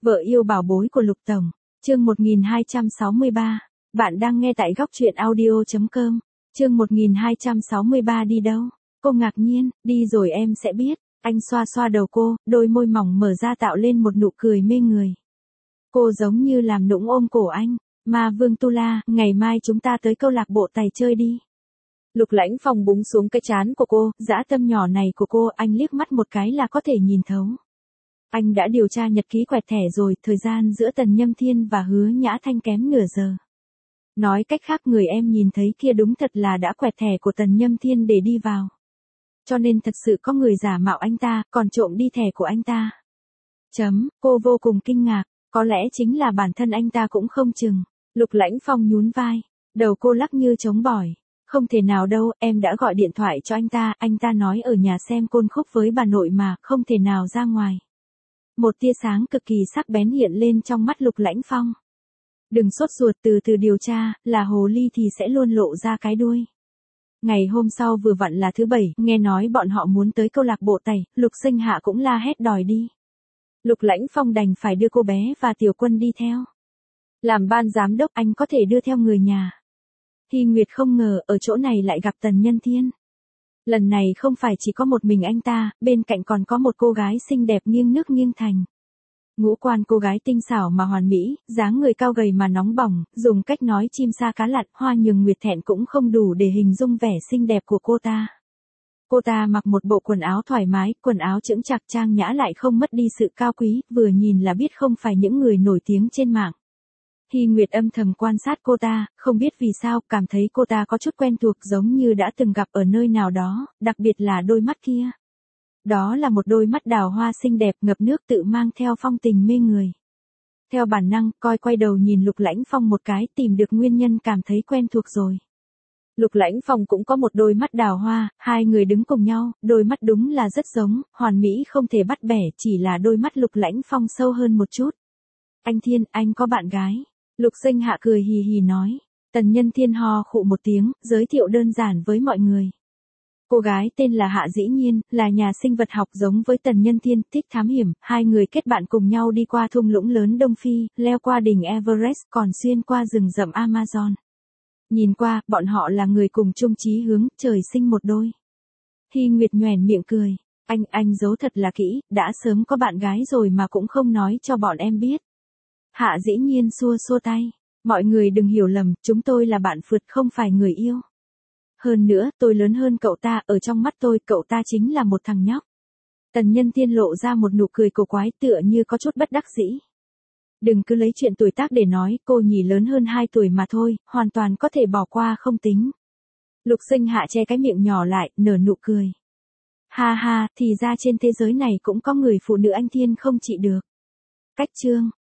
Vợ yêu bảo bối của Lục Tổng, chương 1263. Bạn đang nghe tại góc truyện audio.com. Chương 1263 đi đâu? Cô ngạc nhiên, đi rồi em sẽ biết. Anh xoa xoa đầu cô, đôi môi mỏng mở ra tạo lên một nụ cười mê người. Cô giống như làm nũng ôm cổ anh. Ma Vương Tu La, ngày mai chúng ta tới câu lạc bộ tày chơi đi. Lục Lãnh Phong búng xuống cái trán của cô, dã tâm nhỏ này của cô, anh liếc mắt một cái là có thể nhìn thấu. Anh đã điều tra nhật ký quẹt thẻ rồi, thời gian giữa Tần Nhâm Thiên và Hứa Nhã Thanh kém nửa giờ. Nói cách khác người em nhìn thấy kia đúng thật là đã quẹt thẻ của Tần Nhâm Thiên để đi vào. Cho nên thật sự có người giả mạo anh ta, còn trộm đi thẻ của anh ta. Cô vô cùng kinh ngạc, có lẽ chính là bản thân anh ta cũng không chừng. Lục Lãnh Phong nhún vai, đầu cô lắc như trống bỏi. Không thể nào đâu, em đã gọi điện thoại cho anh ta nói ở nhà xem côn khúc với bà nội mà, không thể nào ra ngoài. Một tia sáng cực kỳ sắc bén hiện lên trong mắt Lục Lãnh Phong. Đừng sốt ruột, từ từ điều tra, là hồ ly thì sẽ luôn lộ ra cái đuôi. Ngày hôm sau vừa vặn là thứ Bảy, nghe nói bọn họ muốn tới câu lạc bộ tày, Lục Sinh Hạ cũng la hét đòi đi. Lục Lãnh Phong đành phải đưa cô bé và Tiểu Quân đi theo. Làm ban giám đốc anh có thể đưa theo người nhà. Hy Nguyệt không ngờ ở chỗ này lại gặp Tần Nhân Thiên. Lần này không phải chỉ có một mình anh ta, bên cạnh còn có một cô gái xinh đẹp nghiêng nước nghiêng thành. Ngũ quan cô gái tinh xảo mà hoàn mỹ, dáng người cao gầy mà nóng bỏng, dùng cách nói chim sa cá lặn, Hoa Nhường Nguyệt thẹn cũng không đủ để hình dung vẻ xinh đẹp của cô ta. Cô ta mặc một bộ quần áo thoải mái, quần áo chững chạc trang nhã lại không mất đi sự cao quý, vừa nhìn là biết không phải những người nổi tiếng trên mạng. Hy Nguyệt âm thầm quan sát cô ta, không biết vì sao, cảm thấy cô ta có chút quen thuộc giống như đã từng gặp ở nơi nào đó, đặc biệt là đôi mắt kia. Đó là một đôi mắt đào hoa xinh đẹp ngập nước tự mang theo phong tình mê người. Theo bản năng, quay đầu nhìn Lục Lãnh Phong một cái, tìm được nguyên nhân cảm thấy quen thuộc rồi. Lục Lãnh Phong cũng có một đôi mắt đào hoa, hai người đứng cùng nhau, đôi mắt đúng là rất giống, hoàn mỹ không thể bắt bẻ, chỉ là đôi mắt Lục Lãnh Phong sâu hơn một chút. Anh Thiên, anh có bạn gái. Lục Sinh Hạ cười hì hì nói. Tần Nhân Thiên ho khụ một tiếng, giới thiệu đơn giản với mọi người. Cô gái tên là Hạ Dĩ Nhiên, là nhà sinh vật học giống với Tần Nhân Thiên, thích thám hiểm, hai người kết bạn cùng nhau đi qua thung lũng lớn Đông Phi, leo qua đỉnh Everest còn xuyên qua rừng rậm Amazon. Nhìn qua, bọn họ là người cùng chung chí hướng, trời sinh một đôi. Hy Nguyệt nhoẻn miệng cười. Anh giấu thật là kỹ, đã sớm có bạn gái rồi mà cũng không nói cho bọn em biết. Hạ Dĩ Nhiên xua xua tay. Mọi người đừng hiểu lầm, chúng tôi là bạn phượt không phải người yêu. Hơn nữa, tôi lớn hơn cậu ta, ở trong mắt tôi, cậu ta chính là một thằng nhóc. Tần Nhân Thiên lộ ra một nụ cười cổ quái tựa như có chút bất đắc dĩ. Đừng cứ lấy chuyện tuổi tác để nói, cô nhỉ lớn hơn 2 tuổi mà thôi, hoàn toàn có thể bỏ qua không tính. Lục Sinh Hạ che cái miệng nhỏ lại, nở nụ cười. Ha ha, thì ra trên thế giới này cũng có người phụ nữ anh Thiên không trị được. Cách chương.